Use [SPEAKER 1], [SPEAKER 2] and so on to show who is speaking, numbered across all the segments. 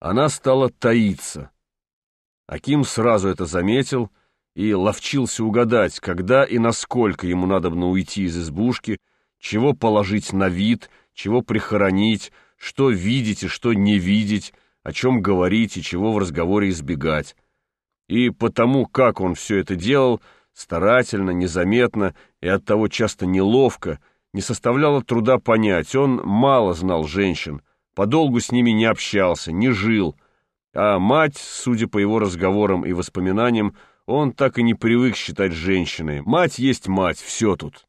[SPEAKER 1] она стала таиться. Аким сразу это заметил и ловчился угадать, когда и насколько ему надобно уйти из избушки, чего положить на вид, чего прихоронить, что видеть и что не видеть, о чем говорить и чего в разговоре избегать. И потому, как он все это делал, старательно, незаметно и оттого часто неловко, не составляло труда понять, он мало знал женщин, подолгу с ними не общался, не жил, а мать, судя по его разговорам и воспоминаниям, он так и не привык считать женщиной. Мать есть мать, все тут.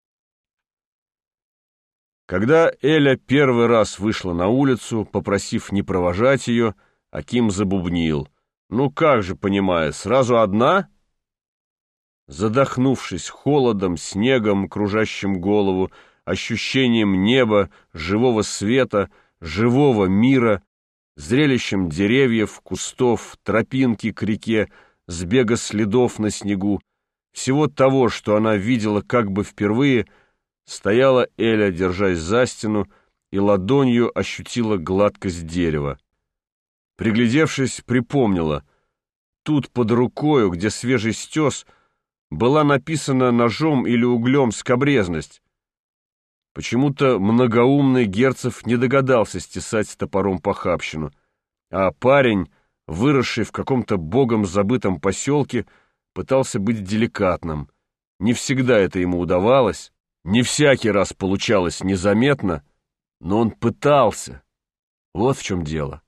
[SPEAKER 1] Когда Эля первый раз вышла на улицу, попросив не провожать ее, Аким забубнил. «Ну как же, понимая, сразу одна?» Задохнувшись холодом, снегом, кружащим голову, ощущением неба, живого света, живого мира, зрелищем деревьев, кустов, тропинки к реке, сбега следов на снегу, всего того, что она видела как бы впервые, стояла Эля, держась за стену, и ладонью ощутила гладкость дерева. Приглядевшись, припомнила. Тут под рукою, где свежий стес, была написана ножом или углем скабрезность. Почему-то многоумный Герцев не догадался стесать топором похабщину, а парень, выросший в каком-то богом забытом поселке, пытался быть деликатным. Не всегда это ему удавалось, не всякий раз получалось незаметно, но он пытался. Вот в чем дело.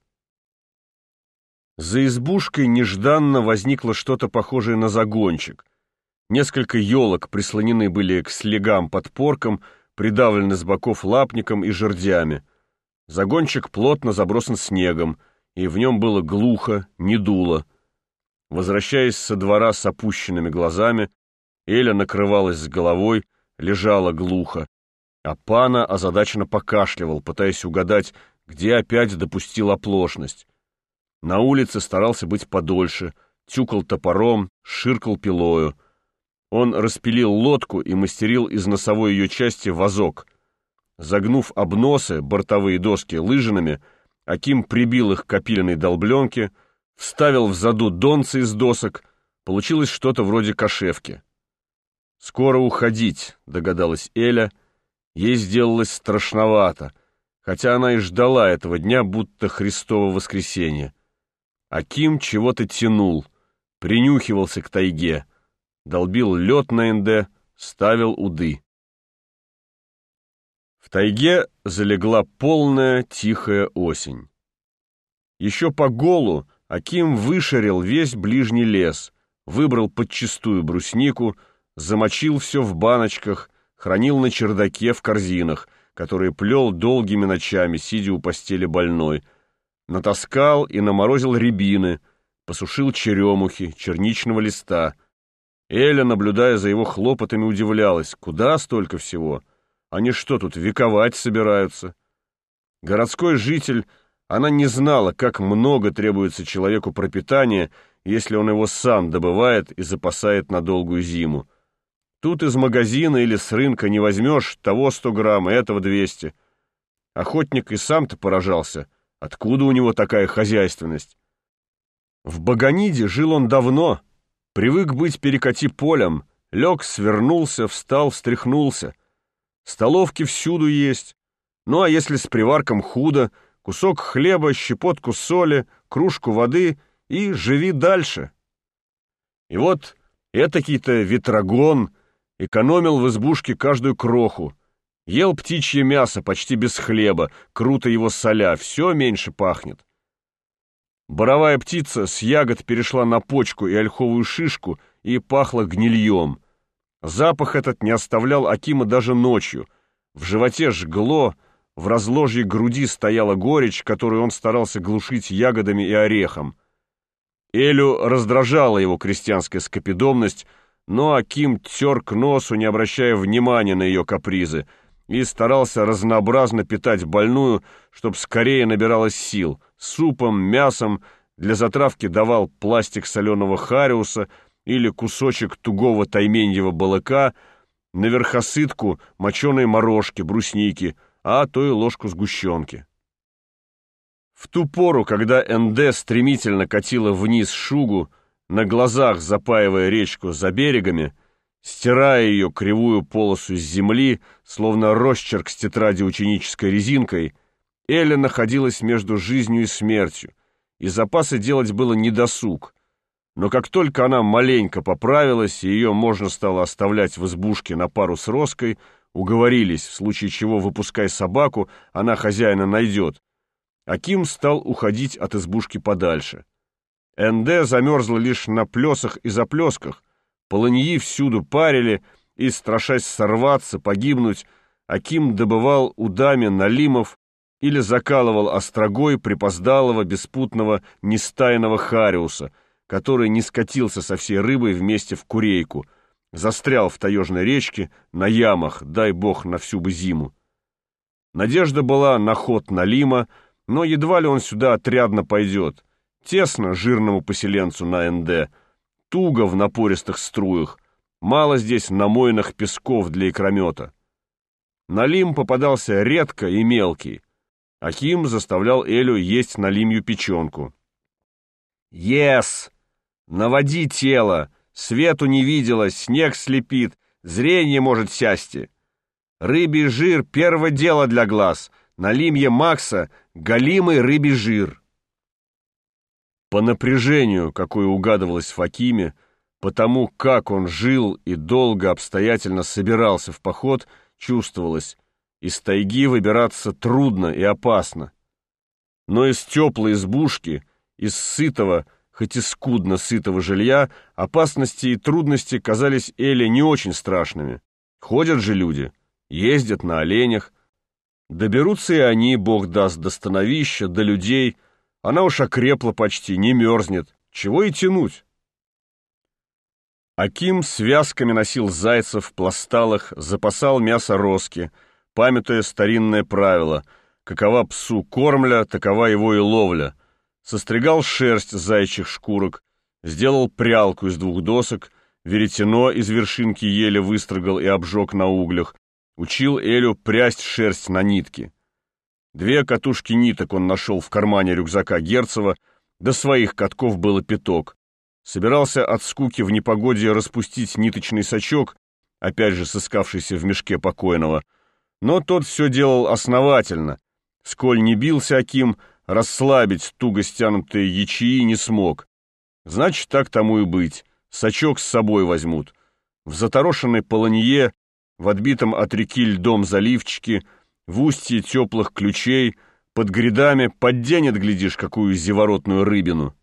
[SPEAKER 1] За избушкой нежданно возникло что-то похожее на загончик. Несколько елок прислонены были к слегам подпоркам, придавлены с боков лапником и жердями. Загончик плотно забросан снегом, и в нем было глухо, не дуло. Возвращаясь со двора с опущенными глазами, Эля накрывалась с головой, лежала глухо, а пана озадаченно покашливал, пытаясь угадать, где опять допустил оплошность. На улице старался быть подольше, тюкал топором, ширкал пилою. Он распилил лодку и мастерил из носовой ее части вазок. Загнув обносы, бортовые доски лыжинами, Аким прибил их к опиленной долбленке, вставил в заду донцы из досок, получилось что-то вроде кошевки. «Скоро уходить», — догадалась Эля, ей сделалось страшновато, хотя она и ждала этого дня, будто Христово воскресенье. Аким чего-то тянул, принюхивался к тайге, долбил лед на энде, ставил уды. В тайге залегла полная тихая осень. Еще по голу Аким вышарил весь ближний лес, выбрал подчистую бруснику, замочил все в баночках, хранил на чердаке в корзинах, которые плел долгими ночами, сидя у постели больной, натаскал и наморозил рябины, посушил черемухи, черничного листа. Эля, наблюдая за его хлопотами, удивлялась, куда столько всего? Они что, тут вековать собираются? Городской житель, она не знала, как много требуется человеку пропитания, если он его сам добывает и запасает на долгую зиму. Тут из магазина или с рынка не возьмешь того 100 грамм, этого 200. Охотник и сам-то поражался, откуда у него такая хозяйственность. В Баганиде жил он давно, привык быть перекати полем, лег, свернулся, встал, встряхнулся. Столовки всюду есть. Ну а если с приварком худо, кусок хлеба, щепотку соли, кружку воды и живи дальше. И вот этакий-то ветрогон экономил в избушке каждую кроху. Ел птичье мясо почти без хлеба, круто его соля, все меньше пахнет. Боровая птица с ягод перешла на почку и ольховую шишку и пахла гнильем. Запах этот не оставлял Акима даже ночью. В животе жгло, в разложье груди стояла горечь, которую он старался глушить ягодами и орехом. Элю раздражала его крестьянская скопидомность, но Аким тер к носу, не обращая внимания на ее капризы, и старался разнообразно питать больную, чтоб скорее набиралась сил. Супом, мясом, для затравки давал пластик соленого хариуса или кусочек тугого тайменьего балыка, на верхосытку моченой морожки, брусники, а то и ложку сгущенки. В ту пору, когда НД стремительно катила вниз Шугу, на глазах запаивая речку за берегами, стирая ее кривую полосу с земли, словно росчерк с тетради ученической резинкой, Эля находилась между жизнью и смертью, и запасы делать было недосуг. Но как только она маленько поправилась, и ее можно стало оставлять в избушке на пару с Роской, уговорились, в случае чего выпускай собаку, она хозяина найдет, Аким стал уходить от избушки подальше. НД замерзла лишь на плесах и заплесках, полыньи всюду парили, и, страшась сорваться, погибнуть, Аким добывал удами налимов или закалывал острогой припоздалого, беспутного, нестайного хариуса, который не скатился со всей рыбой вместе в Курейку, застрял в таежной речке, на ямах, дай бог, на всю бы зиму. Надежда была на ход налима, но едва ли он сюда отрядно пойдет. Тесно жирному поселенцу на НД, туго в напористых струях, мало здесь намойных песков для икромета. Налим попадался редко и мелкий. Аким заставлял Элю есть налимью печенку. «Ес! Наводи тело! Свету не видела, снег слепит, зрение может сясти. Рыбий жир — первое дело для глаз, налимье Макса — голимый рыбий жир». По напряжению, какое угадывалось в Акиме, по тому, как он жил и долго обстоятельно собирался в поход, чувствовалось, из тайги выбираться трудно и опасно. Но из теплой избушки, из сытого, хоть и скудно сытого жилья, опасности и трудности казались Эле не очень страшными. Ходят же люди, ездят на оленях. Доберутся и они, бог даст, до становища, до людей. Она уж окрепла почти, не мерзнет. Чего и тянуть? Аким связками носил зайцев в пласталах, запасал мясо Роски, памятуя старинное правило: какова псу кормля, такова его и ловля. Состригал шерсть с заячьих шкурок, сделал прялку из 2 досок, веретено из вершинки ели выстрогал и обжег на углях, учил Элю прясть шерсть на нитки. 2 катушки ниток он нашел в кармане рюкзака Герцева, до своих катков было 5. Собирался от скуки в непогоде распустить ниточный сачок, опять же сыскавшийся в мешке покойного, но тот все делал основательно. Сколь не бился Аким, расслабить туго стянутые ячеи не смог. Значит, так тому и быть, сачок с собой возьмут. В заторошенной полынье, в отбитом от реки льдом заливчике, в устье теплых ключей, под грядами подденет, глядишь, какую зеворотную рыбину.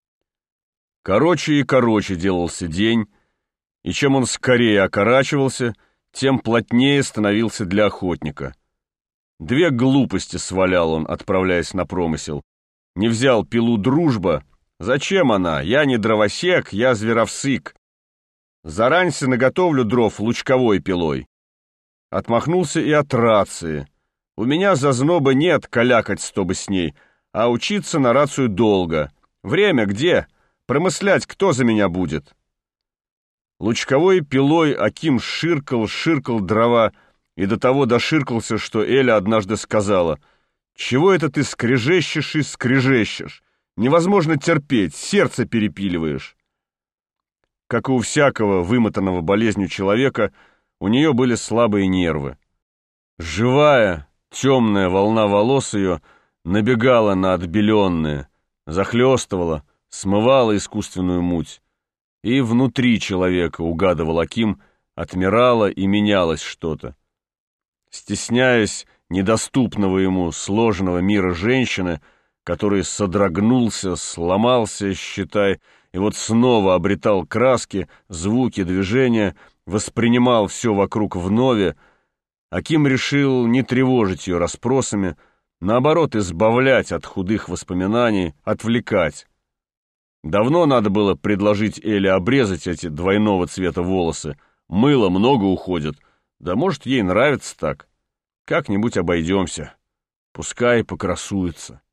[SPEAKER 1] Короче и короче делался день, и чем он скорее окорачивался, тем плотнее становился для охотника. 2 глупости свалял он, отправляясь на промысел. Не взял пилу «Дружба». Зачем она? Я не дровосек, я зверовсык. Зараньше наготовлю дров лучковой пилой. Отмахнулся и от рации. У меня зазноба нет калякать, чтобы с ней, а учиться на рацию долго. Время где? Промыслять кто за меня будет? Лучковой пилой Аким ширкал дрова, и до того доширкался, что Эля однажды сказала: «Чего это ты скрежещешь и скрежещешь? Невозможно терпеть, сердце перепиливаешь». Как и у всякого вымотанного болезнью человека, у нее были слабые нервы. Живая, темная волна волос ее набегала на отбеленные, захлестывала, смывала искусственную муть. И внутри человека, угадывал Аким, отмирало и менялось что-то. Стесняясь недоступного ему сложного мира женщины, который содрогнулся, сломался, считай, и вот снова обретал краски, звуки, движения, воспринимал все вокруг вновь, Аким решил не тревожить ее расспросами, наоборот, избавлять от худых воспоминаний, отвлекать. Давно надо было предложить Эле обрезать эти двойного цвета волосы. Мыла много уходит. Да может, ей нравится так. Как-нибудь обойдемся. Пускай покрасуется.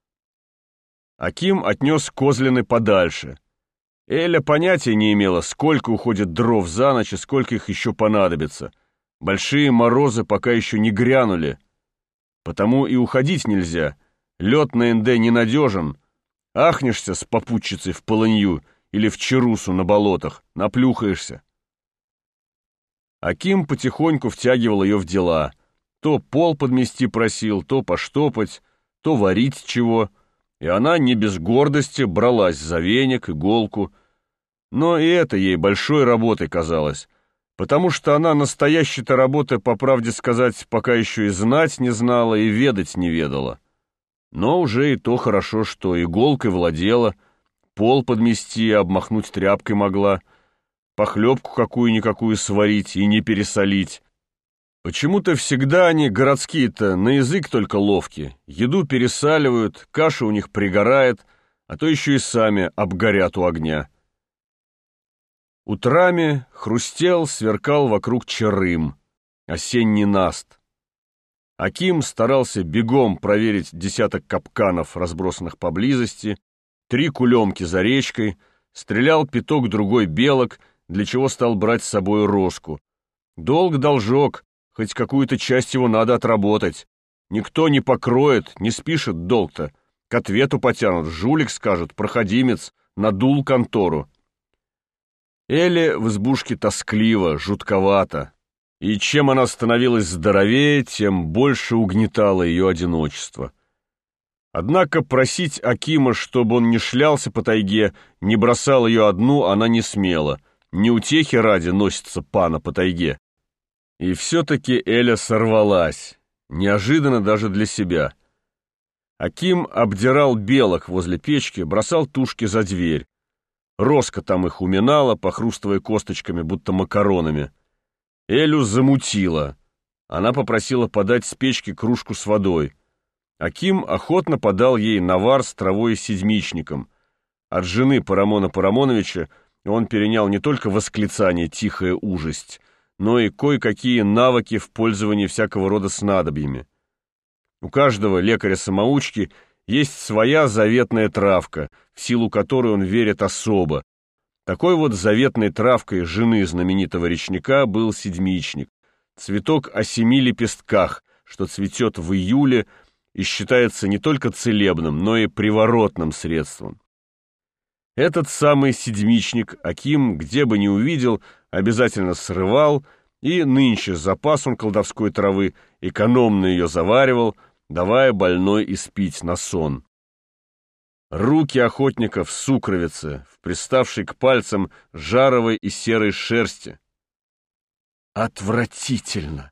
[SPEAKER 1] Аким отнес козлины подальше. Эля понятия не имела, сколько уходит дров за ночь и сколько их еще понадобится. Большие морозы пока еще не грянули. Потому и уходить нельзя. Лед на Энде ненадежен. Ахнешься с попутчицей в полынью или в Чарусу на болотах, наплюхаешься. Аким потихоньку втягивал ее в дела. То пол подмести просил, то поштопать, то варить чего. И она не без гордости бралась за веник, иголку. Но и это ей большой работой казалось, потому что она настоящей-то работы, по правде сказать, пока еще и знать не знала, и ведать не ведала. Но уже и то хорошо, что иголкой владела, пол подмести и обмахнуть тряпкой могла, похлебку какую-никакую сварить и не пересолить. Почему-то всегда они, городские-то, на язык только ловки, еду пересаливают, каша у них пригорает, а то еще и сами обгорят у огня. Утрами хрустел, сверкал вокруг чарым, осенний наст. Аким старался бегом проверить десяток капканов, разбросанных поблизости, 3 кулемки за речкой, стрелял пяток-другой белок, для чего стал брать с собой роску. Долг-должок, хоть какую-то часть его надо отработать. Никто не покроет, не спишет долг-то. К ответу потянут, жулик скажут, проходимец, надул контору. Эле в избушке тоскливо, жутковато. И чем она становилась здоровее, тем больше угнетало ее одиночество. Однако просить Акима, чтобы он не шлялся по тайге, не бросал ее одну, она не смела. Не утехи ради носится пана по тайге. И все-таки Эля сорвалась, неожиданно даже для себя. Аким обдирал белок возле печки, бросал тушки за дверь. Роска там их уминала, похрустывая косточками, будто макаронами. Элю замутила. Она попросила подать с печки кружку с водой. Аким охотно подал ей навар с травой и седьмичником. От жены Парамона Парамоновича он перенял не только восклицание «тихая ужасть», но и кое-какие навыки в пользовании всякого рода снадобьями. У каждого лекаря-самоучки есть своя заветная травка, в силу которой он верит особо. Такой вот заветной травкой жены знаменитого речника был седьмичник, цветок о 7 лепестках, что цветет в июле и считается не только целебным, но и приворотным средством. Этот самый седьмичник Аким, где бы ни увидел, обязательно срывал, и нынче запас он колдовской травы экономно ее заваривал, давая больной испить на сон. Руки охотника в сукровице, в приставшей к пальцам жаровой и серой шерсти. Отвратительно!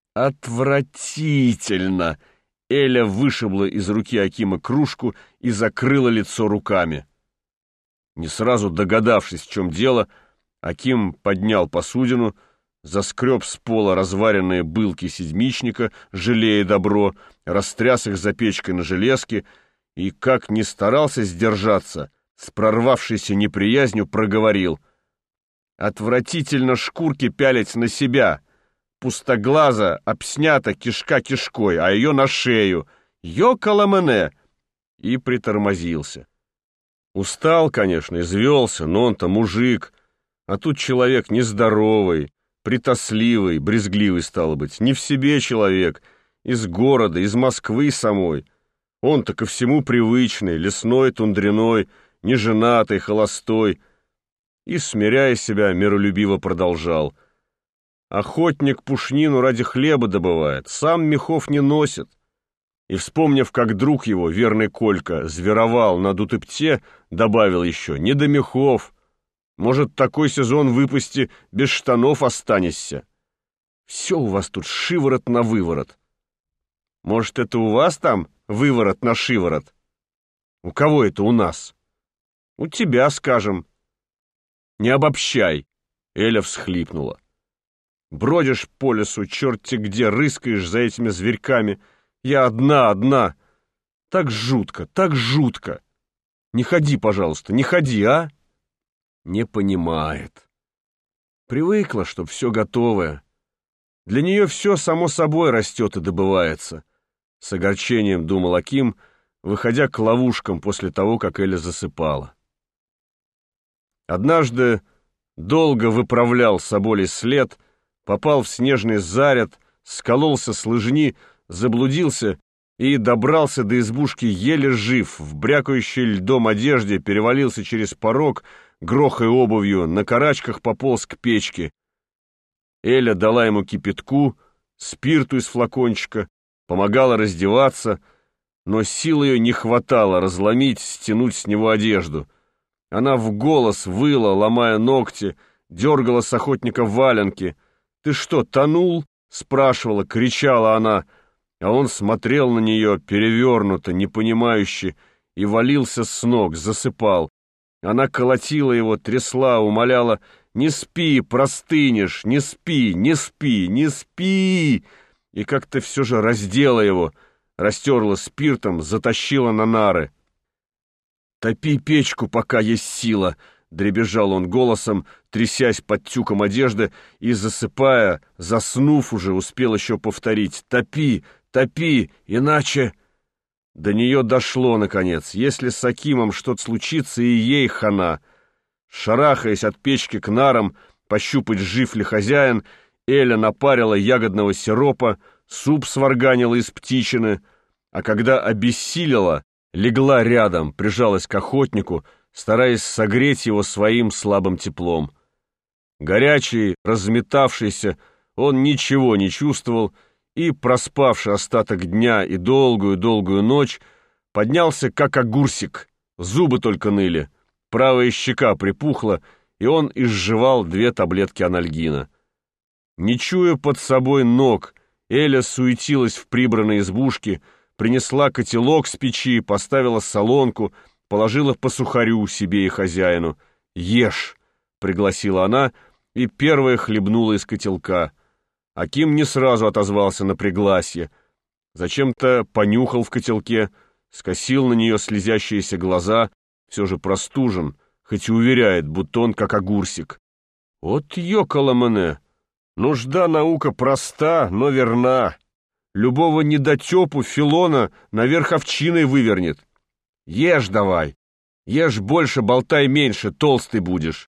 [SPEAKER 1] Отвратительно! Эля вышибла из руки Акима кружку и закрыла лицо руками. Не сразу догадавшись, в чем дело, Аким поднял посудину, заскреб с пола разваренные былки седьмичника, жалея добро, растряс их за печкой на железке и, как ни старался сдержаться, с прорвавшейся неприязнью проговорил: «Отвратительно шкурки пялить на себя! Пустоглаза обснята кишка кишкой, а ее на шею! Йокаламене!» И притормозился. Устал, конечно, извелся, но он-то мужик, а тут человек нездоровый, притосливый, брезгливый, стало быть, не в себе человек, из города, из Москвы самой. Он-то ко всему привычный, лесной, тундряной, неженатый, холостой. И, смиряя себя, миролюбиво продолжал: охотник пушнину ради хлеба добывает, сам мехов не носит. И, вспомнив, как друг его, верный Колька, зверовал на Дутыпте, добавил еще: не до мехов. Может, такой сезон выпусти, без штанов останешься. Все у вас тут шиворот на выворот. Может, это у вас там выворот на шиворот? У кого это у нас? У тебя, скажем. Не обобщай. Эля всхлипнула. Бродишь по лесу, черти где, рыскаешь за этими зверьками. Я одна. Так жутко, так жутко. Не ходи, пожалуйста, не ходи, а? Не понимает. Привыкла, что все готовое. Для нее все само собой растет и добывается. С огорчением думал Аким, выходя к ловушкам после того, как Эля засыпала. Однажды долго выправлял соболей след, попал в снежный заряд, скололся с лыжни, заблудился и добрался до избушки еле жив, в брякающей льдом одежде, перевалился через порог, грохая обувью, на карачках пополз к печке. Эля дала ему кипятку, спирту из флакончика, помогала раздеваться, но сил ее не хватало разломить, стянуть с него одежду. Она в голос выла, ломая ногти, дергала с охотника валенки. «Ты что, тонул?» — спрашивала, кричала она, а он смотрел на нее перевернуто, непонимающе, и валился с ног, засыпал. Она колотила его, трясла, умоляла: «Не спи, простынешь, не спи, не спи, не спи!» И как-то все же раздела его, растерла спиртом, затащила на нары. «Топи печку, пока есть сила!» — дребезжал он голосом, трясясь под тюком одежды и, засыпая, заснув уже, успел еще повторить: «Топи, топи, иначе...» До нее дошло, наконец. Если с Акимом что-то случится, и ей хана. Шарахаясь от печки к нарам, пощупать, жив ли хозяин, Эля напарила ягодного сиропа, суп сварганила из птичины, а когда обессилила, легла рядом, прижалась к охотнику, стараясь согреть его своим слабым теплом. Горячий, разметавшийся, он ничего не чувствовал и, проспавший остаток дня и долгую-долгую ночь, поднялся как огурсик, зубы только ныли, правая щека припухла, и он изжевал 2 таблетки анальгина. Не чуя под собой ног, Эля суетилась в прибранной избушке, принесла котелок с печи, поставила солонку, положила по сухарю себе и хозяину. «Ешь!» — пригласила она, и первая хлебнула из котелка. Аким не сразу отозвался на пригласье. Зачем-то понюхал в котелке, скосил на нее слезящиеся глаза, все же простужен, хоть и уверяет, будто он как огурсик. «От ёкала-мене! Нужда наука проста, но верна. Любого недотепу Филона наверх овчиной вывернет. Ешь давай, ешь больше, болтай меньше, толстый будешь».